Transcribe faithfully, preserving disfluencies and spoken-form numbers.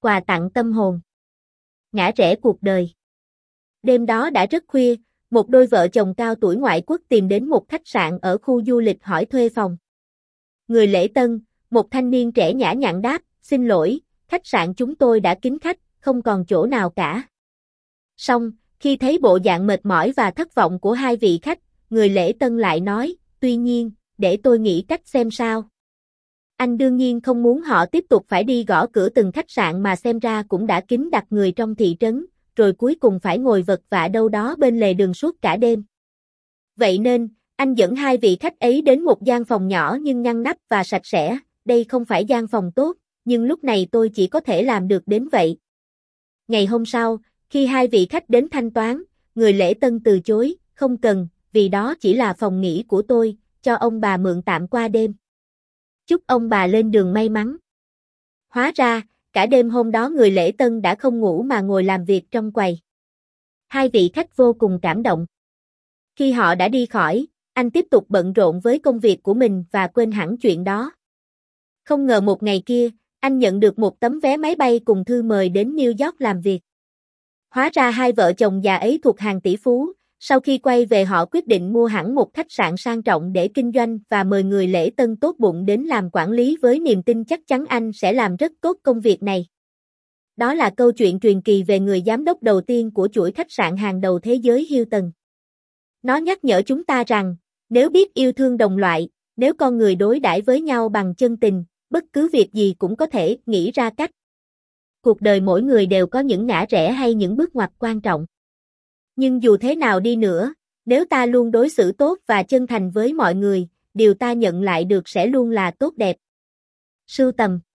quà tặng tâm hồn. Ngã rẽ cuộc đời. Đêm đó đã rất khuya, một đôi vợ chồng cao tuổi ngoại quốc tìm đến một khách sạn ở khu du lịch hỏi thuê phòng. Người lễ tân, một thanh niên trẻ nhã nhặn đáp, xin lỗi, khách sạn chúng tôi đã kín khách, không còn chỗ nào cả. Xong, khi thấy bộ dạng mệt mỏi và thất vọng của hai vị khách, người lễ tân lại nói, tuy nhiên, để tôi nghĩ cách xem sao. Anh đương nhiên không muốn họ tiếp tục phải đi gõ cửa từng khách sạn mà xem ra cũng đã kín đặt người trong thị trấn, rồi cuối cùng phải ngồi vật vã đâu đó bên lề đường suốt cả đêm. Vậy nên, anh dẫn hai vị khách ấy đến một gian phòng nhỏ nhưng ngăn nắp và sạch sẽ, đây không phải gian phòng tốt, nhưng lúc này tôi chỉ có thể làm được đến vậy. Ngày hôm sau, khi hai vị khách đến thanh toán, người lễ tân từ chối, không cần, vì đó chỉ là phòng nghỉ của tôi, cho ông bà mượn tạm qua đêm. Chúc ông bà lên đường may mắn. Hóa ra, cả đêm hôm đó người lễ tân đã không ngủ mà ngồi làm việc trong quầy. Hai vị khách vô cùng cảm động. Khi họ đã đi khỏi, anh tiếp tục bận rộn với công việc của mình và quên hẳn chuyện đó. Không ngờ một ngày kia, anh nhận được một tấm vé máy bay cùng thư mời đến New York làm việc. Hóa ra hai vợ chồng già ấy thuộc hàng tỷ phú, sau khi quay về họ quyết định mua hẳn một khách sạn sang trọng để kinh doanh và mời người lễ tân tốt bụng đến làm quản lý với niềm tin chắc chắn anh sẽ làm rất tốt công việc này. Đó là câu chuyện truyền kỳ về người giám đốc đầu tiên của chuỗi khách sạn hàng đầu thế giới Hilton. Nó nhắc nhở chúng ta rằng, nếu biết yêu thương đồng loại, nếu con người đối đãi với nhau bằng chân tình, bất cứ việc gì cũng có thể nghĩ ra cách. Cuộc đời mỗi người đều có những ngã rẽ hay những bước ngoặt quan trọng. Nhưng dù thế nào đi nữa, nếu ta luôn đối xử tốt và chân thành với mọi người, điều ta nhận lại được sẽ luôn là tốt đẹp. Sưu tầm